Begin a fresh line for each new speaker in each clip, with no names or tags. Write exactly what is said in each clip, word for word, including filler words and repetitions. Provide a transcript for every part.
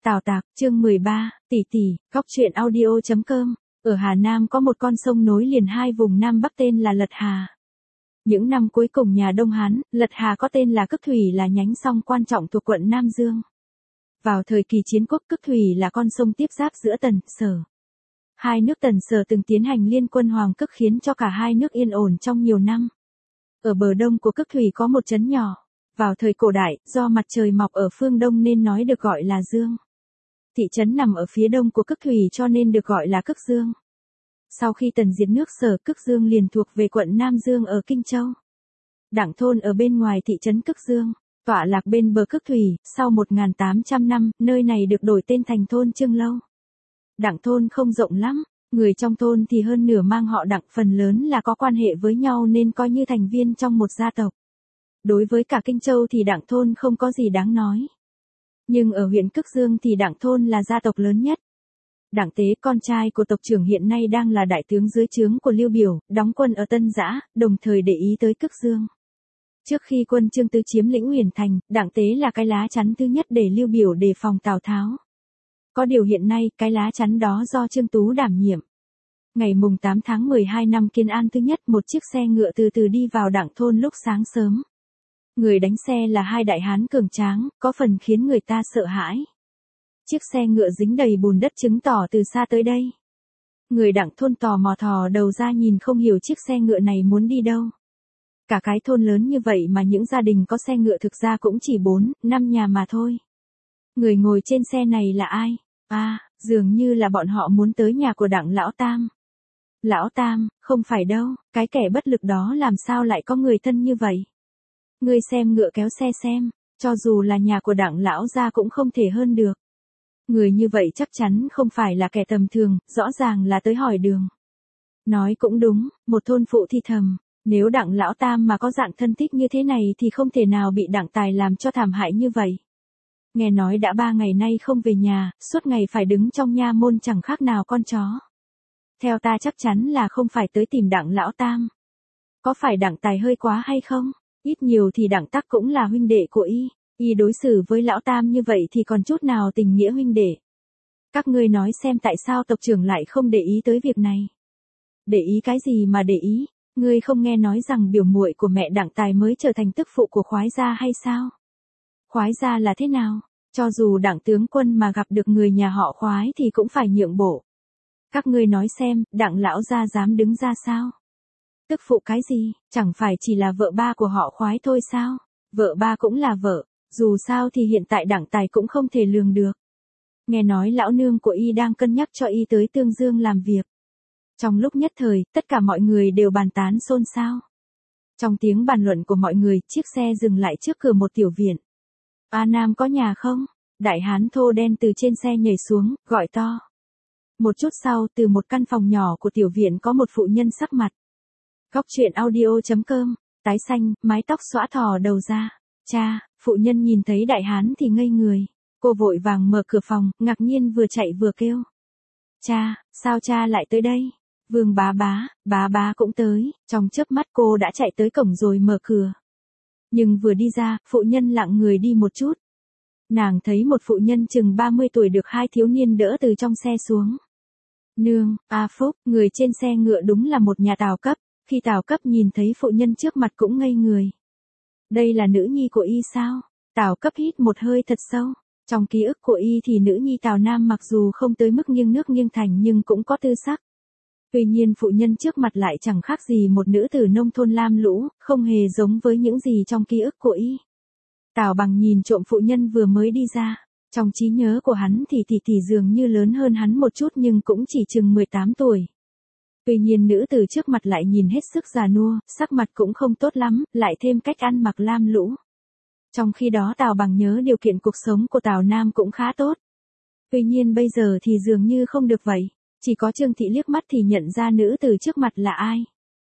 Tào Tạc, chương mười ba, tỷ tỷ, góc truyện audio chấm com. Ở Hà Nam có một con sông nối liền hai vùng Nam Bắc tên là Lật Hà. Những năm cuối cùng nhà Đông Hán, Lật Hà có tên là Cức Thủy là nhánh sông quan trọng thuộc quận Nam Dương. Vào thời kỳ chiến quốc, Cức Thủy là con sông tiếp giáp giữa Tần, Sở. Hai nước Tần Sở từng tiến hành liên quân Hoàng Cức khiến cho cả hai nước yên ổn trong nhiều năm. Ở bờ đông của Cức Thủy có một trấn nhỏ. Vào thời cổ đại, do mặt trời mọc ở phương đông nên nói được gọi là Dương. Thị trấn nằm ở phía đông của Cức Thủy cho nên được gọi là Cức Dương. Sau khi Tần diệt nước Sở, Cức Dương liền thuộc về quận Nam Dương ở Kinh Châu. Đặng thôn ở bên ngoài thị trấn Cức Dương, tọa lạc bên bờ Cức Thủy, sau một nghìn tám trăm năm, nơi này được đổi tên thành thôn Trương Lâu. Đặng thôn không rộng lắm, người trong thôn thì hơn nửa mang họ Đặng, phần lớn là có quan hệ với nhau nên coi như thành viên trong một gia tộc. Đối với cả Kinh Châu thì Đặng thôn không có gì đáng nói. Nhưng ở huyện Cức Dương thì Đặng thôn là gia tộc lớn nhất. Đặng Tế, con trai của tộc trưởng hiện nay đang là đại tướng dưới trướng của Lưu Biểu, đóng quân ở Tân Giã, đồng thời để ý tới Cức Dương. Trước khi quân Trương Tư chiếm lĩnh Uyển Thành, Đặng Tế là cái lá chắn thứ nhất để Lưu Biểu đề phòng Tào Tháo. Có điều hiện nay, cái lá chắn đó do Trương Tú đảm nhiệm. Ngày mùng tám tháng mười hai năm Kiến An thứ nhất, một chiếc xe ngựa từ từ đi vào Đặng thôn lúc sáng sớm. Người đánh xe là hai đại hán cường tráng, có phần khiến người ta sợ hãi. Chiếc xe ngựa dính đầy bùn đất chứng tỏ từ xa tới đây. Người Đặng thôn tò mò thò đầu ra nhìn không hiểu chiếc xe ngựa này muốn đi đâu. Cả cái thôn lớn như vậy mà những gia đình có xe ngựa thực ra cũng chỉ bốn, năm nhà mà thôi. Người ngồi trên xe này là ai? À, dường như là bọn họ muốn tới nhà của Đặng Lão Tam. Lão Tam, không phải đâu, cái kẻ bất lực đó làm sao lại có người thân như vậy? Ngươi xem ngựa kéo xe xem, cho dù là nhà của Đặng lão gia cũng không thể hơn được. Người như vậy chắc chắn không phải là kẻ tầm thường, rõ ràng là tới hỏi đường. Nói cũng đúng, một thôn phụ thì thầm, nếu Đặng lão Tam mà có dạng thân thích như thế này thì không thể nào bị Đặng Tài làm cho thảm hại như vậy. Nghe nói đã ba ngày nay không về nhà, suốt ngày phải đứng trong nha môn chẳng khác nào con chó. Theo ta chắc chắn là không phải tới tìm Đặng lão Tam. Có phải Đặng Tài hơi quá hay không? Ít nhiều thì Đặng Tắc cũng là huynh đệ của y, y đối xử với lão Tam như vậy thì còn chút nào tình nghĩa huynh đệ. Các ngươi nói xem tại sao tộc trưởng lại không để ý tới việc này. Để ý cái gì mà để ý, ngươi không nghe nói rằng biểu muội của mẹ Đặng Tài mới trở thành tức phụ của Khoái gia hay sao? Khoái gia là thế nào? Cho dù Đặng tướng quân mà gặp được người nhà họ Khoái thì cũng phải nhượng bộ. Các ngươi nói xem, Đặng lão gia dám đứng ra sao? Tức phụ cái gì, chẳng phải chỉ là vợ ba của họ Khoái thôi sao? Vợ ba cũng là vợ, dù sao thì hiện tại Đặng Tài cũng không thể lường được. Nghe nói lão nương của y đang cân nhắc cho y tới Tương Dương làm việc. Trong lúc nhất thời, tất cả mọi người đều bàn tán xôn xao. Trong tiếng bàn luận của mọi người, chiếc xe dừng lại trước cửa một tiểu viện. A Nam có nhà không? Đại hán thô đen từ trên xe nhảy xuống, gọi to. Một chút sau, từ một căn phòng nhỏ của tiểu viện có một phụ nhân sắc mặt. Góc truyện audio chấm com, tái xanh, mái tóc xõa thò đầu ra. Cha, phụ nhân nhìn thấy đại hán thì ngây người. Cô vội vàng mở cửa phòng, ngạc nhiên vừa chạy vừa kêu. Cha, sao cha lại tới đây? Vương bá bá, bá bá cũng tới. Trong chớp mắt cô đã chạy tới cổng rồi mở cửa. Nhưng vừa đi ra, phụ nhân lặng người đi một chút. Nàng thấy một phụ nhân chừng ba mươi tuổi được hai thiếu niên đỡ từ trong xe xuống. Nương, A Phúc, người trên xe ngựa đúng là một nhà Tào Cấp. Khi Tào Cấp nhìn thấy phụ nhân trước mặt cũng ngây người. Đây là nữ nhi của y sao? Tào Cấp hít một hơi thật sâu. Trong ký ức của y thì nữ nhi Tào Nam mặc dù không tới mức nghiêng nước nghiêng thành nhưng cũng có tư sắc. Tuy nhiên phụ nhân trước mặt lại chẳng khác gì một nữ tử nông thôn lam lũ, không hề giống với những gì trong ký ức của y. Tào Bằng nhìn trộm phụ nhân vừa mới đi ra. Trong trí nhớ của hắn thì tỷ tỷ dường như lớn hơn hắn một chút nhưng cũng chỉ chừng mười tám tuổi. Tuy nhiên nữ tử trước mặt lại nhìn hết sức già nua, sắc mặt cũng không tốt lắm, lại thêm cách ăn mặc lam lũ. Trong khi đó Tào Bằng nhớ điều kiện cuộc sống của Tào Nam cũng khá tốt. Tuy nhiên bây giờ thì dường như không được vậy, chỉ có Trương Thị liếc mắt thì nhận ra nữ tử trước mặt là ai.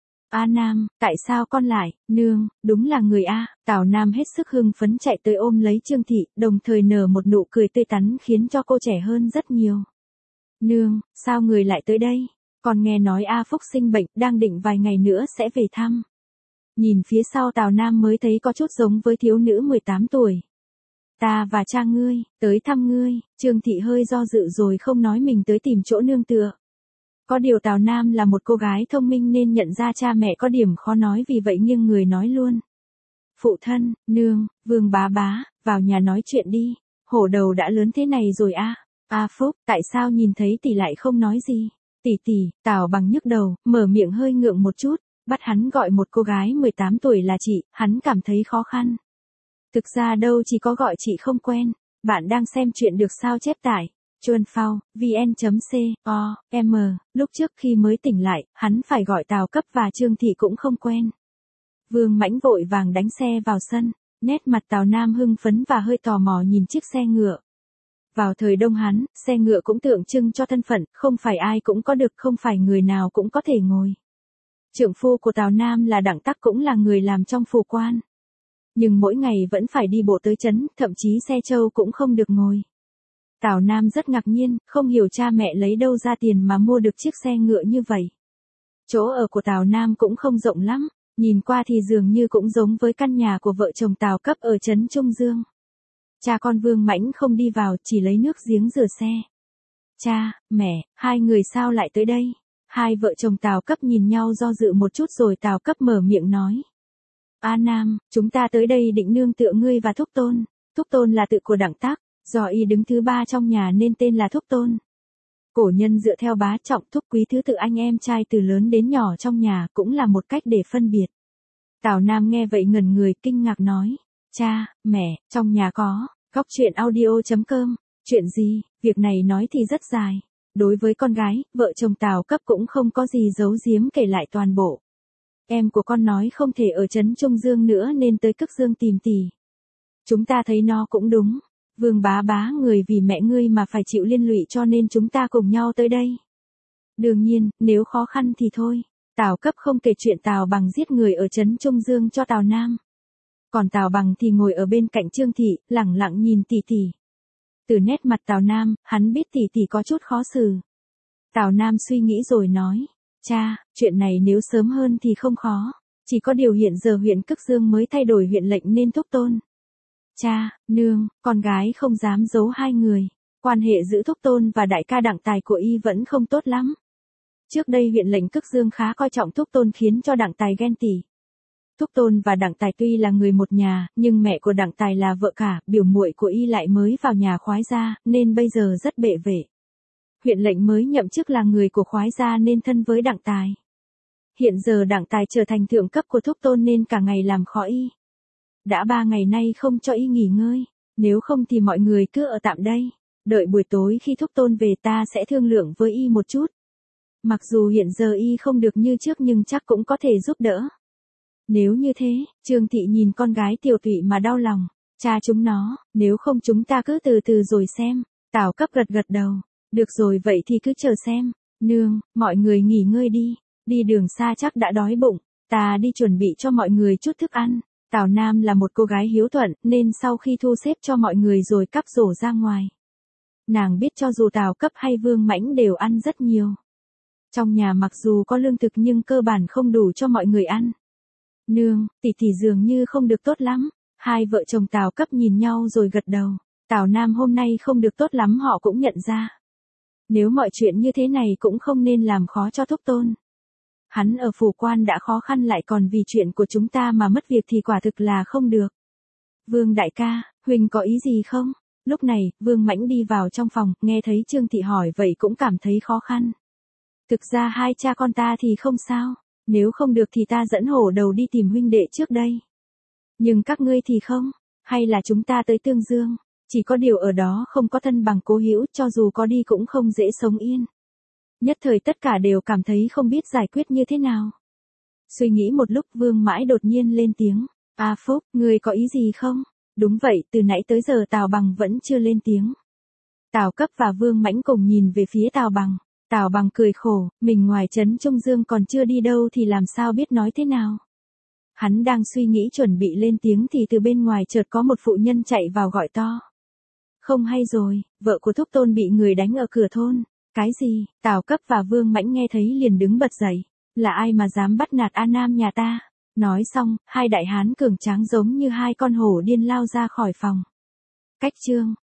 A Nam, tại sao con lại, nương, đúng là người A. Tào Nam hết sức hưng phấn chạy tới ôm lấy Trương Thị, đồng thời nở một nụ cười tươi tắn khiến cho cô trẻ hơn rất nhiều. Nương, sao người lại tới đây? Còn nghe nói A Phúc sinh bệnh, đang định vài ngày nữa sẽ về thăm. Nhìn phía sau Tào Nam mới thấy có chút giống với thiếu nữ mười tám tuổi. Ta và cha ngươi, tới thăm ngươi. Trương Thị hơi do dự rồi không nói mình tới tìm chỗ nương tựa. Có điều Tào Nam là một cô gái thông minh nên nhận ra cha mẹ có điểm khó nói, vì vậy nghiêng người nói luôn. Phụ thân, nương, Vương bá bá, vào nhà nói chuyện đi. Hổ đầu đã lớn thế này rồi a. À. A Phúc, tại sao nhìn thấy tỷ lại không nói gì? Tỷ tỷ, Tào Bằng nhức đầu, mở miệng hơi ngượng một chút, bắt hắn gọi một cô gái mười tám tuổi là chị, hắn cảm thấy khó khăn. Thực ra đâu chỉ có gọi chị không quen. Bạn đang xem chuyện được sao chép tải. Chuan Phao, vn.co, m, lúc trước khi mới tỉnh lại, hắn phải gọi Tào Cấp và Trương Thị cũng không quen. Vương Mãnh vội vàng đánh xe vào sân, nét mặt Tào Nam hưng phấn và hơi tò mò nhìn chiếc xe ngựa. Vào thời Đông Hán, xe ngựa cũng tượng trưng cho thân phận, không phải ai cũng có được, không phải người nào cũng có thể ngồi. Trượng phu của Tào Nam là Đặng Tắc cũng là người làm trong phủ quan. Nhưng mỗi ngày vẫn phải đi bộ tới trấn, thậm chí xe trâu cũng không được ngồi. Tào Nam rất ngạc nhiên, không hiểu cha mẹ lấy đâu ra tiền mà mua được chiếc xe ngựa như vậy. Chỗ ở của Tào Nam cũng không rộng lắm, nhìn qua thì dường như cũng giống với căn nhà của vợ chồng Tào Cấp ở trấn Trung Dương. Cha con Vương Mãnh không đi vào, chỉ lấy nước giếng rửa xe. Cha, mẹ, hai người sao lại tới đây? Hai vợ chồng Tào Cấp nhìn nhau do dự một chút rồi Tào Cấp mở miệng nói. A Nam, chúng ta tới đây định nương tựa ngươi và Thúc Tôn. Thúc Tôn là tự của Đặng Tác, do y đứng thứ ba trong nhà nên tên là Thúc Tôn. Cổ nhân dựa theo bá trọng thúc quý thứ tự anh em trai từ lớn đến nhỏ trong nhà cũng là một cách để phân biệt. Tào Nam nghe vậy ngẩn người kinh ngạc nói. Cha, mẹ, trong nhà có, góc chuyện audio.com, chuyện gì, việc này nói thì rất dài. Đối với con gái, vợ chồng Tào Cấp cũng không có gì giấu giếm kể lại toàn bộ. Em của con nói không thể ở trấn Trung Dương nữa nên tới Cực Dương tìm tỷ. Chúng ta thấy nó cũng đúng. Vương bá bá người vì mẹ ngươi mà phải chịu liên lụy cho nên chúng ta cùng nhau tới đây. Đương nhiên, nếu khó khăn thì thôi. Tào Cấp không kể chuyện Tào Bằng giết người ở trấn Trung Dương cho Tào Nam. Còn Tào Bằng thì ngồi ở bên cạnh Trương Thị, lẳng lặng nhìn tỷ tỷ. Từ nét mặt Tào Nam, hắn biết tỷ tỷ có chút khó xử. Tào Nam suy nghĩ rồi nói. Cha, chuyện này nếu sớm hơn thì không khó. Chỉ có điều hiện giờ huyện Cực Dương mới thay đổi huyện lệnh nên Thúc Tôn. Cha, nương, con gái không dám giấu hai người. Quan hệ giữa Thúc Tôn và đại ca Đặng Tài của y vẫn không tốt lắm. Trước đây huyện lệnh Cực Dương khá coi trọng Thúc Tôn khiến cho Đặng Tài ghen tị. Thúc Tôn và Đặng Tài tuy là người một nhà, nhưng mẹ của Đặng Tài là vợ cả, biểu muội của y lại mới vào nhà khoái gia, nên bây giờ rất bệ vệ. Huyện lệnh mới nhậm chức là người của khoái gia nên thân với Đặng Tài. Hiện giờ Đặng Tài trở thành thượng cấp của Thúc Tôn nên cả ngày làm khó y. Đã ba ngày nay không cho y nghỉ ngơi, nếu không thì mọi người cứ ở tạm đây. Đợi buổi tối khi Thúc Tôn về ta sẽ thương lượng với y một chút. Mặc dù hiện giờ y không được như trước nhưng chắc cũng có thể giúp đỡ. Nếu như thế, Trương Thị nhìn con gái Tiểu Thụy mà đau lòng. Cha chúng nó, nếu không chúng ta cứ từ từ rồi xem. Tào Cấp gật gật đầu. Được rồi vậy thì cứ chờ xem. Nương, mọi người nghỉ ngơi đi. Đi đường xa chắc đã đói bụng. Ta đi chuẩn bị cho mọi người chút thức ăn. Tào Nam là một cô gái hiếu thuận nên sau khi thu xếp cho mọi người rồi cắp rổ ra ngoài. Nàng biết cho dù Tào Cấp hay Vương Mãnh đều ăn rất nhiều. Trong nhà mặc dù có lương thực nhưng cơ bản không đủ cho mọi người ăn. Nương, tỷ tỷ dường như không được tốt lắm. Hai vợ chồng Tào Cấp nhìn nhau rồi gật đầu. Tào Nam hôm nay không được tốt lắm họ cũng nhận ra. Nếu mọi chuyện như thế này cũng không nên làm khó cho Thúc Tôn. Hắn ở phủ quan đã khó khăn lại còn vì chuyện của chúng ta mà mất việc thì quả thực là không được. Vương đại ca, Huỳnh có ý gì không? Lúc này, Vương Mãnh đi vào trong phòng, nghe thấy Trương Thị hỏi vậy cũng cảm thấy khó khăn. Thực ra hai cha con ta thì không sao, nếu không được thì ta dẫn hổ đầu đi tìm huynh đệ trước đây. Nhưng các ngươi thì không, hay là chúng ta tới Tương Dương, chỉ có điều ở đó không có thân bằng Cố Hữu, cho dù có đi cũng không dễ sống yên. Nhất thời tất cả đều cảm thấy không biết giải quyết như thế nào. Suy nghĩ một lúc Vương Mãi đột nhiên lên tiếng. A Phúc, ngươi có ý gì không? Đúng vậy, từ nãy tới giờ Tào Bằng vẫn chưa lên tiếng. Tào Cấp và Vương Mãnh cùng nhìn về phía Tào Bằng. Tào Bằng cười khổ, mình ngoài trấn Trung Dương còn chưa đi đâu thì làm sao biết nói thế nào. Hắn đang suy nghĩ chuẩn bị lên tiếng thì từ bên ngoài chợt có một phụ nhân chạy vào gọi to. Không hay rồi, vợ của Thúc Tôn bị người đánh ở cửa thôn. Cái gì? Tào Cấp và Vương Mãnh nghe thấy liền đứng bật dậy. Là ai mà dám bắt nạt A Nam nhà ta? Nói xong, hai đại hán cường tráng giống như hai con hổ điên lao ra khỏi phòng. Cách chương